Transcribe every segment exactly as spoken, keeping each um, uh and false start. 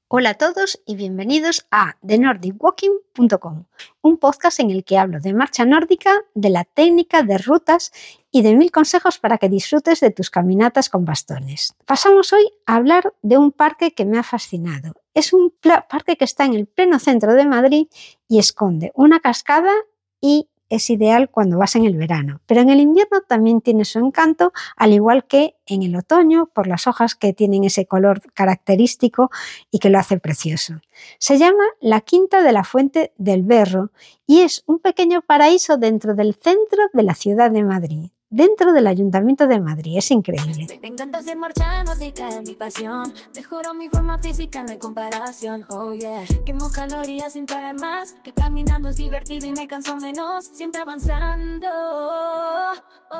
Hola a todos y bienvenidos a the nordic walking punto com, un podcast en el que hablo de marcha nórdica, de la técnica, de rutas y de mil consejos para que disfrutes de tus caminatas con bastones. Pasamos hoy a hablar de un parque que me ha fascinado. Es un parque que está en el pleno centro de Madrid y esconde una cascada y es ideal cuando vas en el verano, pero en el invierno también tiene su encanto, al igual que en el otoño, por las hojas que tienen ese color característico y que lo hace precioso. Se llama la Quinta de la Fuente del Berro y es un pequeño paraíso dentro del centro de la ciudad de Madrid, dentro del Ayuntamiento de Madrid. Es increíble. Me encanta hacer marcha nórdica, es mi pasión. Mejoró mi forma física, no hay comparación. Oh yeah, quemo calorías sin parar más. Que caminando es divertido y me canso menos. Siempre avanzando. Oh,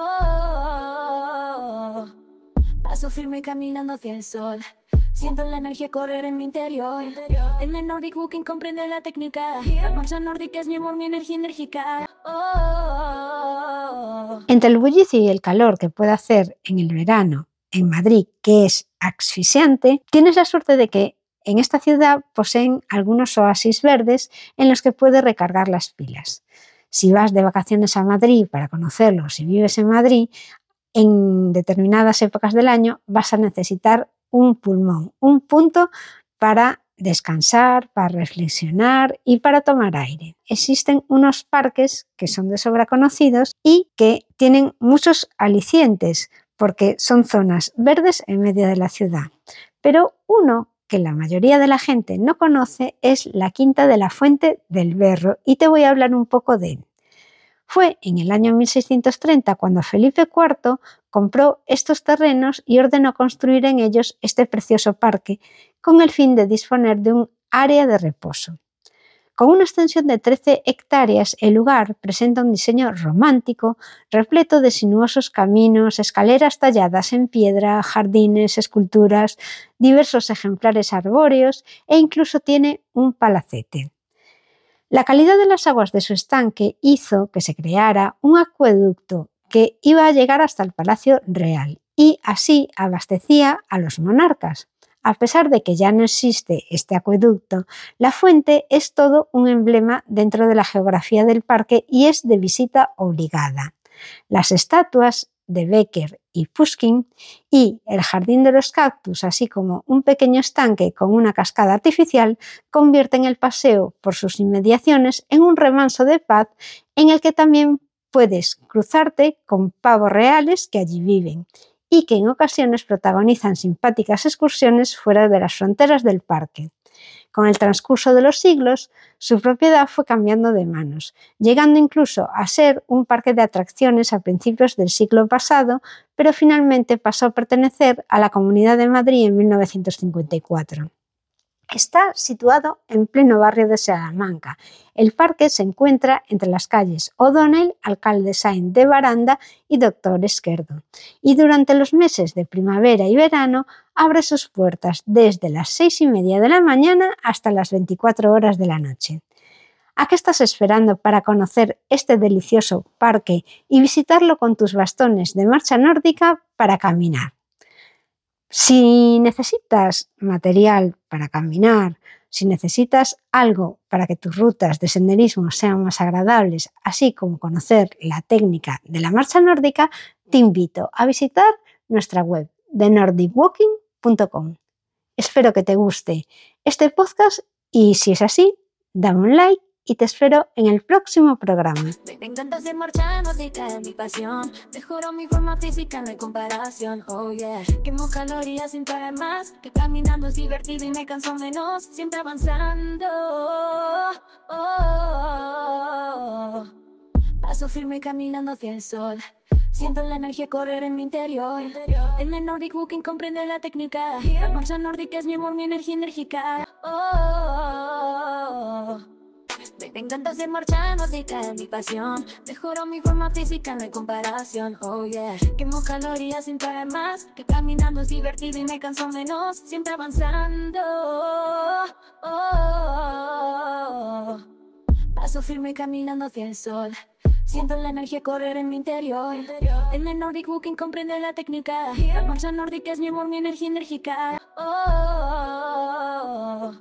oh, oh. Paso firme caminando hacia el sol. Siento la energía correr en mi interior. En el Nordic Walking comprende la técnica. La marcha nórdica es mi amor, mi energía enérgica. Oh, oh, oh. Entre el bullicio y el calor que puede hacer en el verano en Madrid, que es asfixiante, tienes la suerte de que en esta ciudad poseen algunos oasis verdes en los que puedes recargar las pilas. Si vas de vacaciones a Madrid para conocerlo, si vives en Madrid, en determinadas épocas del año vas a necesitar un pulmón, un punto para descansar, para reflexionar y para tomar aire. Existen unos parques que son de sobra conocidos y que tienen muchos alicientes porque son zonas verdes en medio de la ciudad. Pero uno que la mayoría de la gente no conoce es la Quinta de la Fuente del Berro y te voy a hablar un poco de él. Fue en el año mil seiscientos treinta cuando Felipe cuarto compró estos terrenos y ordenó construir en ellos este precioso parque con el fin de disponer de un área de reposo. Con una extensión de trece hectáreas, el lugar presenta un diseño romántico, repleto de sinuosos caminos, escaleras talladas en piedra, jardines, esculturas, diversos ejemplares arbóreos e incluso tiene un palacete. La calidad de las aguas de su estanque hizo que se creara un acueducto que iba a llegar hasta el Palacio Real y así abastecía a los monarcas. A pesar de que ya no existe este acueducto, la fuente es todo un emblema dentro de la geografía del parque y es de visita obligada. Las estatuas de Becker y Pushkin y el jardín de los cactus, así como un pequeño estanque con una cascada artificial, convierten el paseo por sus inmediaciones en un remanso de paz en el que también puedes cruzarte con pavos reales que allí viven y que en ocasiones protagonizan simpáticas excursiones fuera de las fronteras del parque. Con el transcurso de los siglos, su propiedad fue cambiando de manos, llegando incluso a ser un parque de atracciones a principios del siglo pasado, pero finalmente pasó a pertenecer a la Comunidad de Madrid en mil novecientos cincuenta y cuatro. Está situado en pleno barrio de Salamanca. El parque se encuentra entre las calles O'Donnell, Alcalde Sáenz de Baranda y Doctor Esquerdo. Y durante los meses de primavera y verano abre sus puertas desde las seis y media de la mañana hasta las veinticuatro horas de la noche. ¿A qué estás esperando para conocer este delicioso parque y visitarlo con tus bastones de marcha nórdica para caminar? Si necesitas material para caminar, si necesitas algo para que tus rutas de senderismo sean más agradables, así como conocer la técnica de la marcha nórdica, te invito a visitar nuestra web the nordic walking punto com. Espero que te guste este podcast y si es así, dame un like y te espero en el próximo programa. Me encanta hacer marcha nórdica, es mi pasión. Mejoró mi forma física, no hay comparación. Oh yeah, quemo calorías sin parar más. Que caminando es divertido y me canso menos. Siempre avanzando. Oh, oh, oh. Paso firme caminando hacia el sol. Siento la energía correr en mi interior. En el Nordic Walking comprende la técnica. La marcha nórdica es mi amor, mi energía enérgica. Oh, oh, oh. Me encanta hacer marcha nórdica, es mi pasión. Mejoró mi forma física, no hay comparación. Oh yeah, quemo calorías sin parar más. Que caminando es divertido y me canso menos. Siempre avanzando. Oh, oh, oh. Paso firme caminando hacia el sol. Siento la energía correr en mi interior. En el Nordic Walking comprende la técnica. La marcha nórdica es mi amor, mi energía enérgica. Oh, oh, oh.